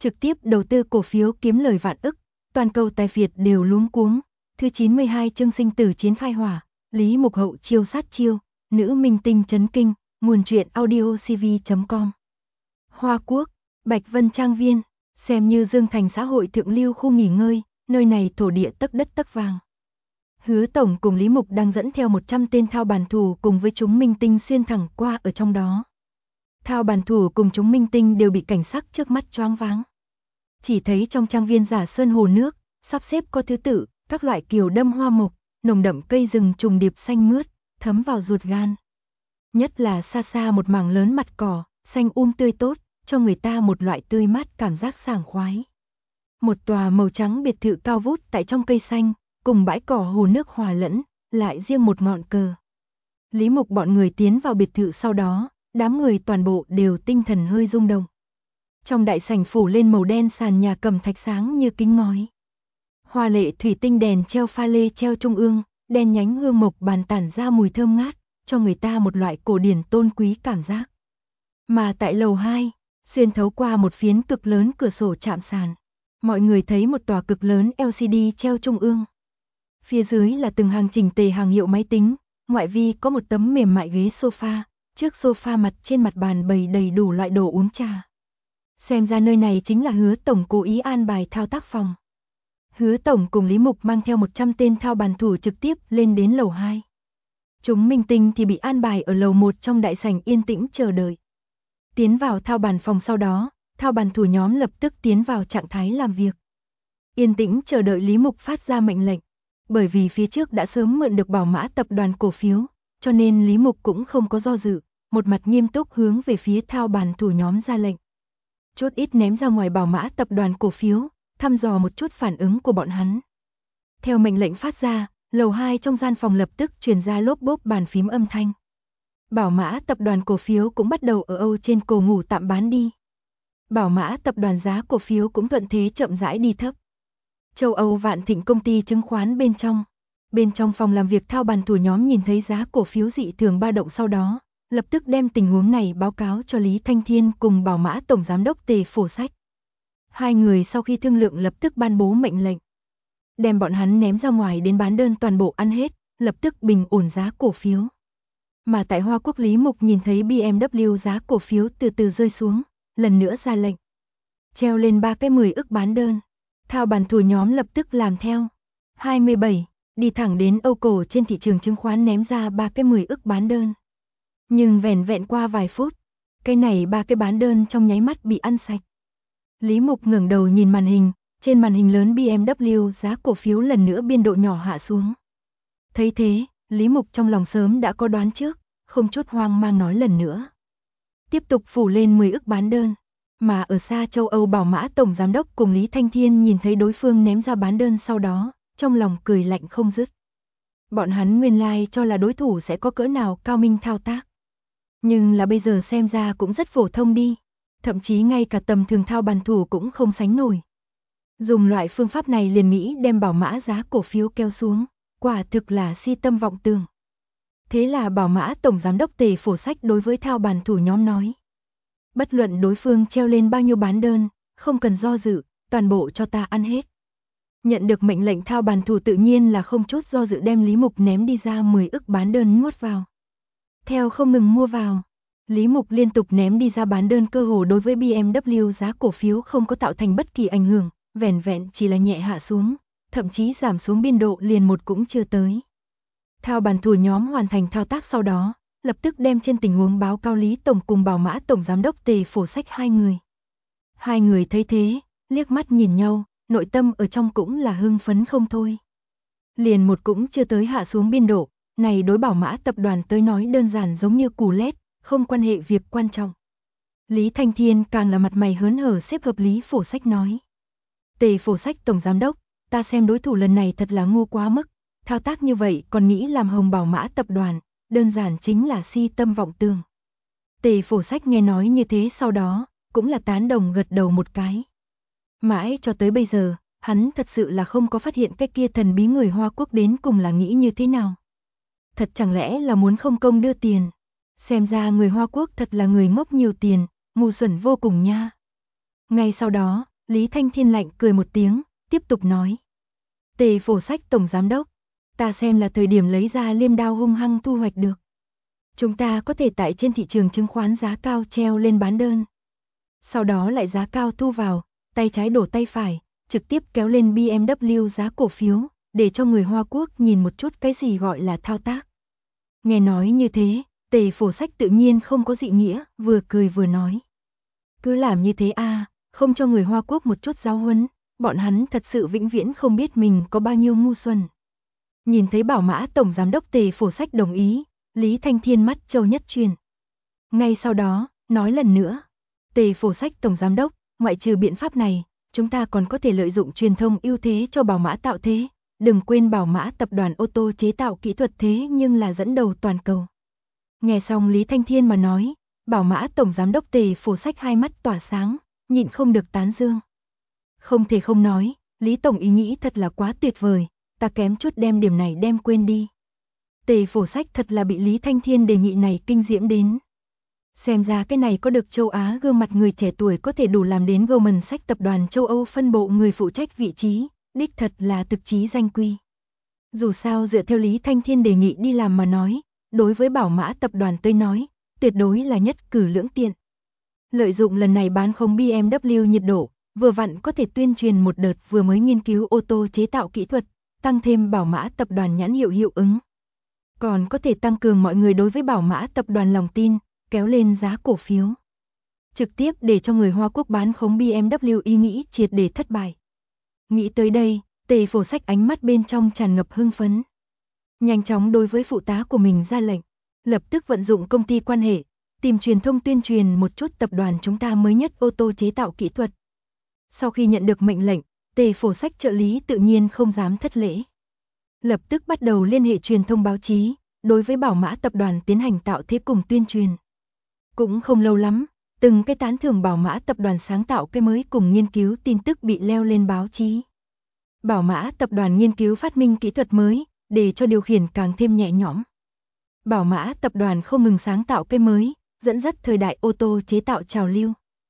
trực tiếp đầu tư cổ phiếu kiếm lời vạn ức, toàn cầu tài phiệt đều luống cuống. Thứ 92 chương sinh tử chiến khai hỏa, Lý Mục hậu chiêu sát chiêu, nữ minh tinh chấn kinh, nguồn truyện audiocv.com. Hoa Quốc, Bạch Vân Trang Viên, xem như Dương Thành xã hội thượng lưu khu nghỉ ngơi, nơi này thổ địa tấc đất tấc vàng. Hứa Tổng cùng Lý Mục đang dẫn theo 100 tên thao bản thủ cùng với chúng minh tinh xuyên thẳng qua ở trong đó. Thao bản thủ cùng chúng minh tinh đều bị cảnh sắc trước mắt choáng váng. Chỉ thấy trong trang viên giả sơn hồ nước, sắp xếp có thứ tự, các loại kiều đâm hoa mộc, nồng đậm cây rừng trùng điệp xanh mướt, thấm vào ruột gan. Nhất là xa xa một mảng lớn mặt cỏ, xanh tươi tốt, cho người ta một loại tươi mát cảm giác sảng khoái. Một tòa màu trắng biệt thự cao vút tại trong cây xanh, cùng bãi cỏ hồ nước hòa lẫn, lại riêng một ngọn cờ. Lý Mục bọn người tiến vào biệt thự sau đó, đám người toàn bộ đều tinh thần hơi rung động. Trong đại sảnh phủ lên màu đen sàn nhà cẩm thạch sáng như kính ngói. Hoa lệ thủy tinh đèn treo pha lê treo trung ương, đèn nhánh hương mộc bàn tản ra mùi thơm ngát, cho người ta một loại cổ điển tôn quý cảm giác. Mà tại lầu 2, xuyên thấu qua một phiến cực lớn cửa sổ chạm sàn, mọi người thấy một tòa cực lớn LCD treo trung ương. Phía dưới là từng hàng chỉnh tề hàng hiệu máy tính, ngoại vi có một tấm mềm mại ghế sofa, trước sofa mặt trên mặt bàn bày đầy đủ loại đồ uống trà. Xem ra nơi này chính là Hứa Tổng cố ý an bài thao tác phòng. Hứa Tổng cùng Lý Mục mang theo 100 tên thao bản thủ trực tiếp lên đến lầu 2. Chúng minh tinh thì bị an bài ở lầu 1 trong đại sảnh yên tĩnh chờ đợi. Tiến vào thao bản phòng sau đó, thao bản thủ nhóm lập tức tiến vào trạng thái làm việc. Yên tĩnh chờ đợi Lý Mục phát ra mệnh lệnh. Bởi vì phía trước đã sớm mượn được Bảo Mã tập đoàn cổ phiếu, cho nên Lý Mục cũng không có do dự, một mặt nghiêm túc hướng về phía thao bản thủ nhóm ra lệnh. Chốt ít ném ra ngoài Bảo Mã tập đoàn cổ phiếu, thăm dò một chút phản ứng của bọn hắn. Theo mệnh lệnh phát ra, lầu 2 trong gian phòng lập tức truyền ra lốp bốp bàn phím âm thanh. Bảo Mã tập đoàn cổ phiếu cũng bắt đầu ở Âu trên cổ ngủ tạm bán đi. Bảo Mã tập đoàn giá cổ phiếu cũng thuận thế chậm rãi đi thấp. Châu Âu Vạn Thịnh công ty chứng khoán bên trong phòng làm việc thao bản thủ nhóm nhìn thấy giá cổ phiếu dị thường ba động sau đó, lập tức đem tình huống này báo cáo cho Lý Thanh Thiên cùng Bảo Mã tổng giám đốc Tề Phổ Sách. Hai người sau khi thương lượng lập tức ban bố mệnh lệnh, đem bọn hắn ném ra ngoài đến bán đơn toàn bộ ăn hết, lập tức bình ổn giá cổ phiếu. Mà tại Hoa Quốc Lý Mục nhìn thấy BMW giá cổ phiếu từ từ rơi xuống, lần nữa ra lệnh, treo lên 3 cái 10 ức bán đơn. Thao bản thủ nhóm lập tức làm theo. 27, đi thẳng đến Âu cổ trên thị trường chứng khoán ném ra 3 cái 10 ức bán đơn. Nhưng vẻn vẹn qua vài phút, cái này 3 cái bán đơn trong nháy mắt bị ăn sạch. Lý Mục ngẩng đầu nhìn màn hình, trên màn hình lớn BMW giá cổ phiếu lần nữa biên độ nhỏ hạ xuống. Thấy thế, Lý Mục trong lòng sớm đã có đoán trước, không chút hoang mang nói lần nữa. Tiếp tục phủ lên 10 ức bán đơn. Mà ở xa châu Âu Bảo Mã tổng giám đốc cùng Lý Thanh Thiên nhìn thấy đối phương ném ra bán đơn sau đó, trong lòng cười lạnh không dứt. Bọn hắn nguyên lai cho là đối thủ sẽ có cỡ nào cao minh thao tác. Nhưng là bây giờ xem ra cũng rất phổ thông đi, thậm chí ngay cả tầm thường thao bản thủ cũng không sánh nổi. Dùng loại phương pháp này liền nghĩ đem Bảo Mã giá cổ phiếu kéo xuống, quả thực là si tâm vọng tưởng. Thế là Bảo Mã tổng giám đốc Tề Phổ Sách đối với thao bản thủ nhóm nói. Bất luận đối phương treo lên bao nhiêu bán đơn, không cần do dự, toàn bộ cho ta ăn hết. Nhận được mệnh lệnh thao bản thủ tự nhiên là không chút do dự đem Lý Mục ném đi ra 10 ức bán đơn nuốt vào. Theo không ngừng mua vào, Lý Mục liên tục ném đi ra bán đơn cơ hồ đối với BMW giá cổ phiếu không có tạo thành bất kỳ ảnh hưởng, vẻn vẹn chỉ là nhẹ hạ xuống, thậm chí giảm xuống biên độ liền một cũng chưa tới. Thao bản thủ nhóm hoàn thành thao tác sau đó, lập tức đem trên tình huống báo cáo Lý Tổng cùng Bảo Mã Tổng Giám đốc Tề Phổ Sách hai người. Hai người thấy thế, liếc mắt nhìn nhau, nội tâm ở trong cũng là hưng phấn không thôi. Liền một cũng chưa tới hạ xuống biên độ, này đối Bảo Mã tập đoàn tới nói đơn giản giống như củ lét, không quan hệ việc quan trọng. Lý Thanh Thiên càng là mặt mày hớn hở xếp hợp Lý Phổ Sách nói. Tề Phổ Sách Tổng Giám đốc, ta xem đối thủ lần này thật là ngu quá mức, thao tác như vậy còn nghĩ làm hồng Bảo Mã tập đoàn. Đơn giản chính là si tâm vọng tưởng. Tề Phổ Sách nghe nói như thế sau đó, cũng là tán đồng gật đầu một cái. Mãi cho tới bây giờ, hắn thật sự là không có phát hiện cái kia thần bí người Hoa Quốc đến cùng là nghĩ như thế nào. Thật chẳng lẽ là muốn không công đưa tiền. Xem ra người Hoa Quốc thật là người ngốc nhiều tiền, ngu xuẩn vô cùng nha. Ngay sau đó, Lý Thanh Thiên lạnh cười một tiếng, tiếp tục nói. Tề Phổ Sách tổng giám đốc, ta xem là thời điểm lấy ra liêm đao hung hăng thu hoạch được. Chúng ta có thể tại trên thị trường chứng khoán giá cao treo lên bán đơn. Sau đó lại giá cao thu vào, tay trái đổ tay phải, trực tiếp kéo lên BMW giá cổ phiếu, để cho người Hoa Quốc nhìn một chút cái gì gọi là thao tác. Nghe nói như thế, Tề Phổ Sách tự nhiên không có dị nghĩa, vừa cười vừa nói. Cứ làm như thế không cho người Hoa Quốc một chút giáo huấn, bọn hắn thật sự vĩnh viễn không biết mình có bao nhiêu ngu xuẩn. Nhìn thấy Bảo Mã tổng giám đốc Tề Phổ Sách đồng ý, Lý Thanh Thiên mắt châu nhất truyền. Ngay sau đó, nói lần nữa, Tề Phổ Sách tổng giám đốc, ngoại trừ biện pháp này, chúng ta còn có thể lợi dụng truyền thông ưu thế cho Bảo Mã tạo thế. Đừng quên Bảo Mã tập đoàn ô tô chế tạo kỹ thuật thế nhưng là dẫn đầu toàn cầu. Nghe xong Lý Thanh Thiên mà nói, Bảo Mã tổng giám đốc Tề Phổ Sách hai mắt tỏa sáng, nhịn không được tán dương. Không thể không nói, Lý tổng ý nghĩ thật là quá tuyệt vời, ta kém chút đem điểm này đem quên đi. Tề Phổ Sách thật là bị Lý Thanh Thiên đề nghị này kinh diễm đến. Xem ra cái này có được châu Á gương mặt người trẻ tuổi có thể đủ làm đến Goldman Sachs tập đoàn châu Âu phân bộ người phụ trách vị trí, đích thật là thực chí danh quy. Dù sao dựa theo Lý Thanh Thiên đề nghị đi làm mà nói, đối với Bảo Mã tập đoàn tới nói, tuyệt đối là nhất cử lưỡng tiện. Lợi dụng lần này bán không BMW nhiệt độ, vừa vặn có thể tuyên truyền một đợt vừa mới nghiên cứu ô tô chế tạo kỹ thuật, tăng thêm Bảo Mã tập đoàn nhãn hiệu hiệu ứng. Còn có thể tăng cường mọi người đối với Bảo Mã tập đoàn lòng tin, kéo lên giá cổ phiếu. Trực tiếp để cho người Hoa Quốc bán khống BMW ý nghĩ triệt để thất bại. Nghĩ tới đây, Tề Phổ Sách ánh mắt bên trong tràn ngập hưng phấn. Nhanh chóng đối với phụ tá của mình ra lệnh, lập tức vận dụng công ty quan hệ, tìm truyền thông tuyên truyền một chút tập đoàn chúng ta mới nhất ô tô chế tạo kỹ thuật. Sau khi nhận được mệnh lệnh, Tề Phổ Sách trợ lý tự nhiên không dám thất lễ. Lập tức bắt đầu liên hệ truyền thông báo chí, đối với Bảo Mã tập đoàn tiến hành tạo thế cùng tuyên truyền. Cũng không lâu lắm, từng cái tán thưởng Bảo Mã tập đoàn sáng tạo cái mới cùng nghiên cứu tin tức bị leo lên báo chí. Bảo Mã tập đoàn nghiên cứu phát minh kỹ thuật mới, để cho điều khiển càng thêm nhẹ nhõm. Bảo Mã tập đoàn không ngừng sáng tạo cái mới, dẫn dắt thời đại ô tô chế tạo trào lưu.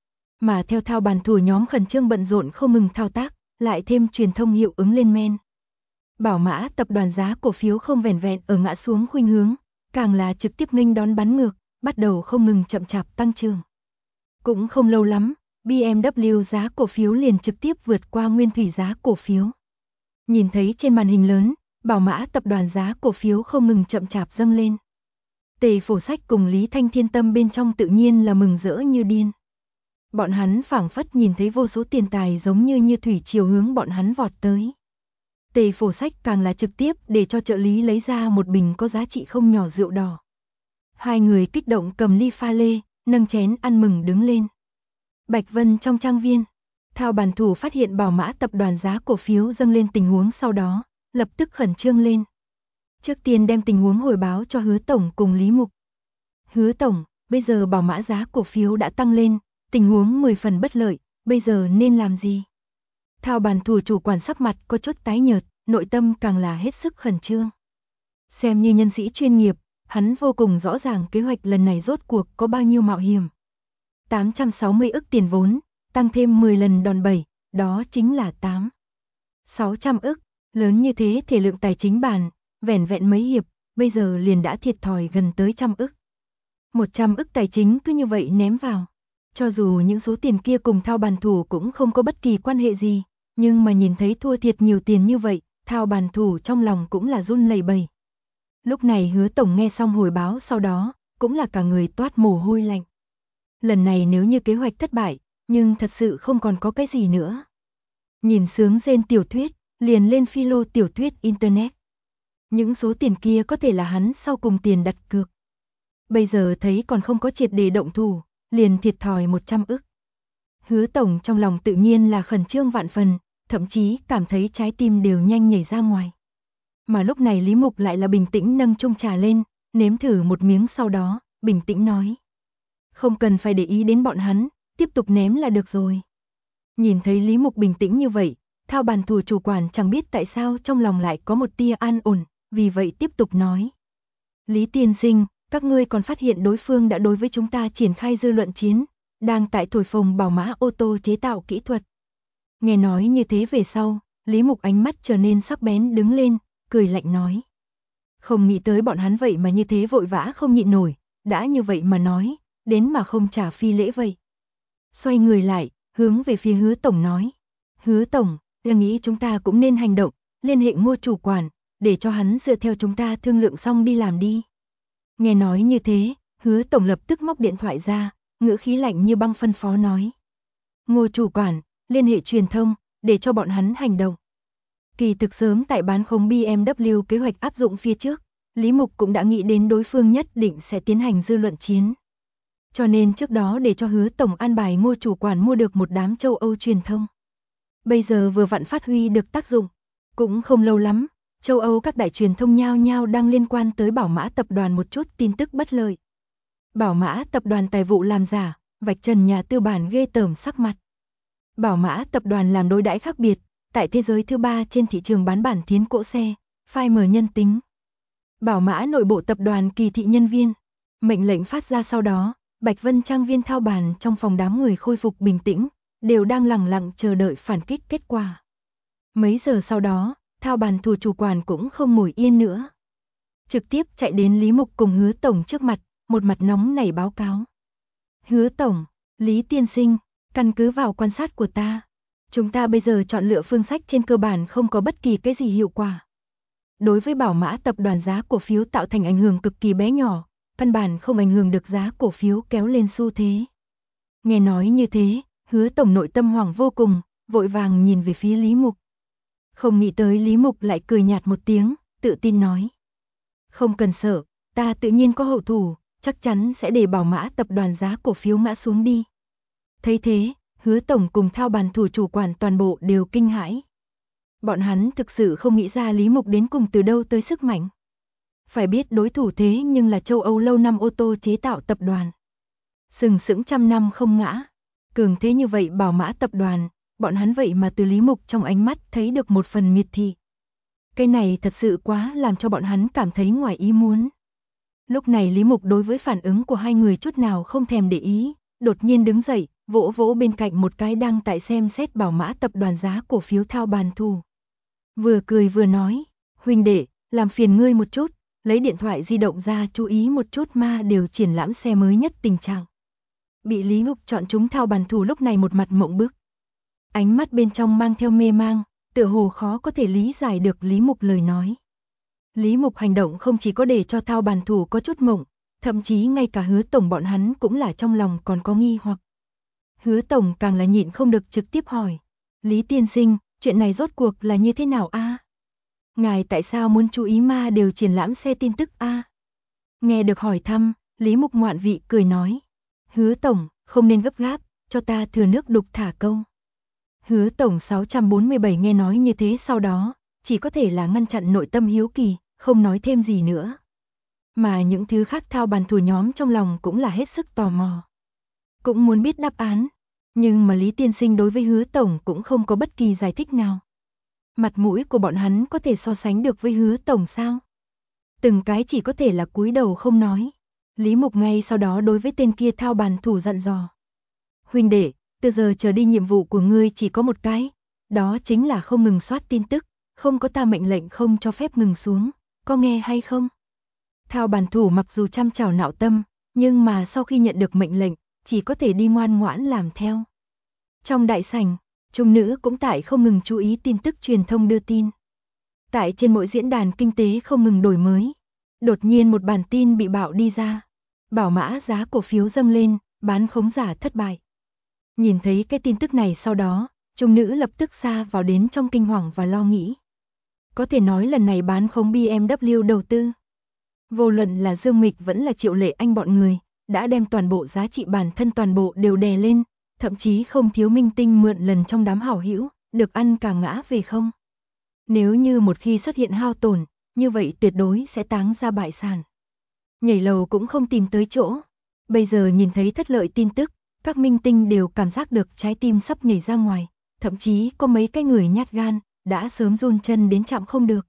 Mà theo thao bàn thủ nhóm khẩn trương bận rộn không ngừng thao tác, lại thêm truyền thông hiệu ứng lên men. Bảo Mã tập đoàn giá cổ phiếu không vẻn vẹn ở ngã xuống khuynh hướng, càng là trực tiếp nghênh đón bắn ngược, bắt đầu không ngừng chậm chạp tăng trưởng. Cũng không lâu lắm, BMW giá cổ phiếu liền trực tiếp vượt qua nguyên thủy giá cổ phiếu. Nhìn thấy trên màn hình lớn, Bảo Mã tập đoàn giá cổ phiếu không ngừng chậm chạp dâng lên. Tề Phổ Sách cùng Lý Thanh Thiên tâm bên trong tự nhiên là mừng rỡ như điên. Bọn hắn phảng phất nhìn thấy vô số tiền tài giống như thủy triều hướng bọn hắn vọt tới. Tề Phổ Sách càng là trực tiếp để cho trợ lý lấy ra một bình có giá trị không nhỏ rượu đỏ. Hai người kích động cầm ly pha lê, nâng chén ăn mừng đứng lên. Bạch Vân trong trang viên, thao bàn thủ phát hiện Bảo Mã tập đoàn giá cổ phiếu dâng lên tình huống sau đó, lập tức khẩn trương lên. Trước tiên đem tình huống hồi báo cho Hứa Tổng cùng Lý Mục. Hứa Tổng, bây giờ Bảo Mã giá cổ phiếu đã tăng lên, tình huống 10 phần bất lợi, bây giờ nên làm gì? Thao bàn thủ chủ quản sắc mặt có chút tái nhợt, nội tâm càng là hết sức khẩn trương. Xem như nhân sĩ chuyên nghiệp, hắn vô cùng rõ ràng kế hoạch lần này rốt cuộc có bao nhiêu mạo hiểm. 860 ức tiền vốn, tăng thêm 10 lần đòn bẩy, đó chính là 600 ức, lớn như thế thể lượng tài chính bàn, vẻn vẹn mấy hiệp, bây giờ liền đã thiệt thòi gần tới 100 ức. 100 ức tài chính cứ như vậy ném vào. Cho dù những số tiền kia cùng thao bàn thủ cũng không có bất kỳ quan hệ gì, nhưng mà nhìn thấy thua thiệt nhiều tiền như vậy, thao bàn thủ trong lòng cũng là run lẩy bẩy. Lúc này Hứa Tổng nghe xong hồi báo sau đó, cũng là cả người toát mồ hôi lạnh. Lần này nếu như kế hoạch thất bại, nhưng thật sự không còn có cái gì nữa. Nhìn sướng rên tiểu thuyết, liền lên philo tiểu thuyết Internet. Những số tiền kia có thể là hắn sau cùng tiền đặt cược. Bây giờ thấy còn không có triệt để động thủ, liền thiệt thòi 100 ức. Hứa Tổng trong lòng tự nhiên là khẩn trương vạn phần, thậm chí cảm thấy trái tim đều nhanh nhảy ra ngoài. Mà lúc này Lý Mục lại là bình tĩnh nâng chung trà lên, nếm thử một miếng sau đó, bình tĩnh nói. Không cần phải để ý đến bọn hắn, tiếp tục ném là được rồi. Nhìn thấy Lý Mục bình tĩnh như vậy, thao bàn thủ chủ quản chẳng biết tại sao trong lòng lại có một tia an ổn, vì vậy tiếp tục nói. Lý tiên sinh, các ngươi còn phát hiện đối phương đã đối với chúng ta triển khai dư luận chiến, đang tại thổi phồng Bảo Mã ô tô chế tạo kỹ thuật. Nghe nói như thế về sau, Lý Mục ánh mắt trở nên sắc bén đứng lên, cười lạnh nói. Không nghĩ tới bọn hắn vậy mà như thế vội vã không nhịn nổi, đã như vậy mà nói, đến mà không trả phi lễ vậy. Xoay người lại, hướng về phía Hứa Tổng nói. Hứa Tổng, tôi nghĩ chúng ta cũng nên hành động, liên hệ Ngô chủ quản, để cho hắn dựa theo chúng ta thương lượng xong đi làm đi. Nghe nói như thế, Hứa Tổng lập tức móc điện thoại ra, ngữ khí lạnh như băng phân phó nói. Ngô chủ quản, liên hệ truyền thông, để cho bọn hắn hành động. Kỳ thực sớm tại bán khống BMW kế hoạch áp dụng phía trước, Lý Mục cũng đã nghĩ đến đối phương nhất định sẽ tiến hành dư luận chiến. Cho nên trước đó để cho Hứa Tổng an bài Ngô chủ quản mua được một đám châu Âu truyền thông. Bây giờ vừa vặn phát huy được tác dụng, cũng không lâu lắm, châu Âu các đại truyền thông nhao nhao đang liên quan tới Bảo Mã tập đoàn một chút tin tức bất lợi. Bảo Mã tập đoàn tài vụ làm giả, vạch trần nhà tư bản ghê tởm sắc mặt. Bảo Mã tập đoàn làm đối đãi khác biệt, tại thế giới thứ 3 trên thị trường bán bản thiến cỗ xe, phai mờ nhân tính. Bảo Mã nội bộ tập đoàn kỳ thị nhân viên, mệnh lệnh phát ra sau đó, Bạch Vân trang viên thao bàn trong phòng đám người khôi phục bình tĩnh, đều đang lặng lặng chờ đợi phản kích kết quả. Mấy giờ sau đó, thao bàn thủ chủ quản cũng không ngồi yên nữa. Trực tiếp chạy đến Lý Mục cùng Hứa Tổng trước mặt, một mặt nóng nảy báo cáo. Hứa Tổng, Lý Tiên Sinh, căn cứ vào quan sát của ta, chúng ta bây giờ chọn lựa phương sách trên cơ bản không có bất kỳ cái gì hiệu quả. Đối với Bảo Mã tập đoàn giá cổ phiếu tạo thành ảnh hưởng cực kỳ bé nhỏ, căn bản không ảnh hưởng được giá cổ phiếu kéo lên xu thế. Nghe nói như thế, Hứa Tổng nội tâm hoảng vô cùng, vội vàng nhìn về phía Lý Mục. Không nghĩ tới Lý Mục lại cười nhạt một tiếng, tự tin nói. Không cần sợ, ta tự nhiên có hậu thủ, chắc chắn sẽ để Bảo Mã tập đoàn giá cổ phiếu ngã xuống đi. Thấy thế, Hứa Tổng cùng thao bàn thủ chủ quản toàn bộ đều kinh hãi. Bọn hắn thực sự không nghĩ ra Lý Mục đến cùng từ đâu tới sức mạnh. Phải biết đối thủ thế nhưng là châu Âu lâu năm ô tô chế tạo tập đoàn. Sừng sững trăm năm không ngã. Cường thế như vậy Bảo Mã tập đoàn, bọn hắn vậy mà từ Lý Mục trong ánh mắt thấy được một phần miệt thị. Cái này thật sự quá làm cho bọn hắn cảm thấy ngoài ý muốn. Lúc này Lý Mục đối với phản ứng của hai người chút nào không thèm để ý, đột nhiên đứng dậy, vỗ vỗ bên cạnh một cái đang tại xem xét Bảo Mã tập đoàn giá cổ phiếu thao bàn thủ. Vừa cười vừa nói, huynh đệ, làm phiền ngươi một chút, lấy điện thoại di động ra chú ý một chút mà đều triển lãm xe mới nhất tình trạng. Bị Lý Mục chọn chúng thao bàn thủ lúc này một mặt mộng bức. Ánh mắt bên trong mang theo mê mang, tựa hồ khó có thể lý giải được Lý Mục lời nói. Lý Mục hành động không chỉ có để cho thao bàn thủ có chút mộng, thậm chí ngay cả Hứa Tổng bọn hắn cũng là trong lòng còn có nghi hoặc. Hứa Tổng càng là nhịn không được trực tiếp hỏi. Lý Tiên Sinh, chuyện này rốt cuộc là như thế nào a? Ngài tại sao muốn chú ý mà đều triển lãm xe tin tức a? Nghe được hỏi thăm, Lý Mục ngoạn vị cười nói. Hứa Tổng, không nên gấp gáp, cho ta thừa nước đục thả câu. Hứa Tổng 647 nghe nói như thế sau đó, chỉ có thể là ngăn chặn nội tâm hiếu kỳ, không nói thêm gì nữa. Mà những thứ khác thao bàn thủ nhóm trong lòng cũng là hết sức tò mò. Cũng muốn biết đáp án, nhưng mà Lý Tiên Sinh đối với Hứa Tổng cũng không có bất kỳ giải thích nào. Mặt mũi của bọn hắn có thể so sánh được với Hứa Tổng sao? Từng cái chỉ có thể là cúi đầu không nói. Lý Mục ngay sau đó đối với tên kia thao bàn thủ dặn dò. Huynh đệ, từ giờ trở đi nhiệm vụ của ngươi chỉ có một cái, đó chính là không ngừng soát tin tức, không có ta mệnh lệnh không cho phép ngừng xuống, có nghe hay không? Thao bàn thủ mặc dù chăm chảo nạo tâm, nhưng mà sau khi nhận được mệnh lệnh, chỉ có thể đi ngoan ngoãn làm theo. Trong đại sảnh, trung nữ cũng tại không ngừng chú ý tin tức truyền thông đưa tin. Tại trên mỗi diễn đàn kinh tế không ngừng đổi mới, đột nhiên một bản tin bị bạo đi ra. Bảo Mã giá cổ phiếu dâng lên, bán khống giả thất bại. Nhìn thấy cái tin tức này sau đó, trung nữ lập tức sa vào đến trong kinh hoàng và lo nghĩ. Có thể nói lần này bán khống BMW đầu tư. Vô luận là Dương Mịch vẫn là Triệu Lệ Anh bọn người, đã đem toàn bộ giá trị bản thân toàn bộ đều đè lên, thậm chí không thiếu minh tinh mượn lần trong đám hảo hữu, được ăn cả ngã về không. Nếu như một khi xuất hiện hao tổn, như vậy tuyệt đối sẽ táng ra bại sản. Nhảy lầu cũng không tìm tới chỗ. Bây giờ nhìn thấy thất lợi tin tức, các minh tinh đều cảm giác được trái tim sắp nhảy ra ngoài, thậm chí có mấy cái người nhát gan, đã sớm run chân đến chạm không được.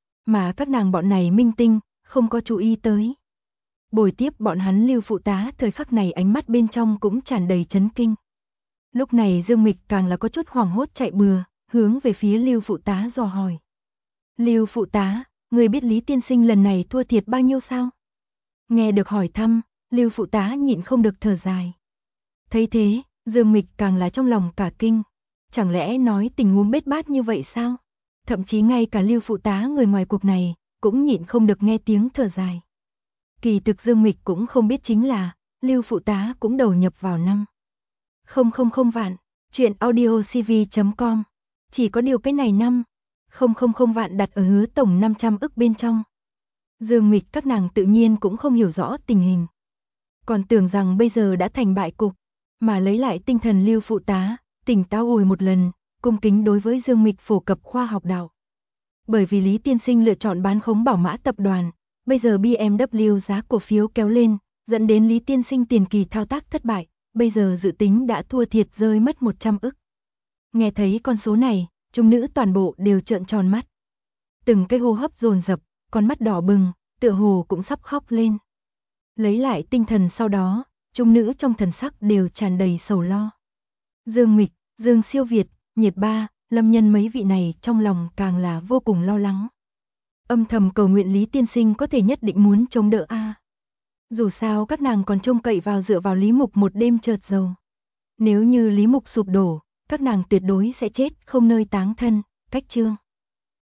Mà các nàng bọn này minh tinh, không có chú ý tới. Bồi tiếp bọn hắn Lưu phụ tá thời khắc này ánh mắt bên trong cũng tràn đầy chấn kinh. Lúc này Dương Mịch càng là có chút hoảng hốt chạy bừa, hướng về phía Lưu phụ tá dò hỏi. Lưu phụ tá, người biết Lý tiên sinh lần này thua thiệt bao nhiêu sao? Nghe được hỏi thăm, Lưu phụ tá nhịn không được thở dài. Thấy thế, Dương Mịch càng là trong lòng cả kinh. Chẳng lẽ nói tình huống bết bát như vậy sao? Thậm chí ngay cả Lưu phụ tá người ngoài cuộc này, cũng nhịn không được nghe tiếng thở dài. Kỳ thực Dương Mịch cũng không biết chính là, Lưu phụ tá cũng đầu nhập vào 5,000 vạn, chuyện audiocv.com. Chỉ có điều cái này 5,000 vạn đặt ở Hứa tổng 500 ức bên trong. Dương Mịch các nàng tự nhiên cũng không hiểu rõ tình hình. Còn tưởng rằng bây giờ đã thành bại cục, mà lấy lại tinh thần Lưu phụ tá, tỉnh táo hồi một lần, cung kính đối với Dương Mịch phổ cập khoa học đạo. Bởi vì Lý tiên sinh lựa chọn bán khống Bảo Mã tập đoàn, bây giờ BMW giá cổ phiếu kéo lên, dẫn đến Lý tiên sinh tiền kỳ thao tác thất bại, bây giờ dự tính đã thua thiệt rơi mất 100 ức. Nghe thấy con số này, chúng nữ toàn bộ đều trợn tròn mắt. Từng cái hô hấp dồn dập, con mắt đỏ bừng, tựa hồ cũng sắp khóc lên. Lấy lại tinh thần sau đó, chúng nữ trong thần sắc đều tràn đầy sầu lo. Dương Mịch, Dương Siêu Việt, Nhiệt Ba, Lâm Nhân mấy vị này trong lòng càng là vô cùng lo lắng. Âm thầm cầu nguyện Lý tiên sinh có thể nhất định muốn chống đỡ a. Dù sao các nàng còn trông cậy vào dựa vào Lý Mục một đêm chợt giàu. Nếu như Lý Mục sụp đổ, các nàng tuyệt đối sẽ chết không nơi táng thân, cách chương.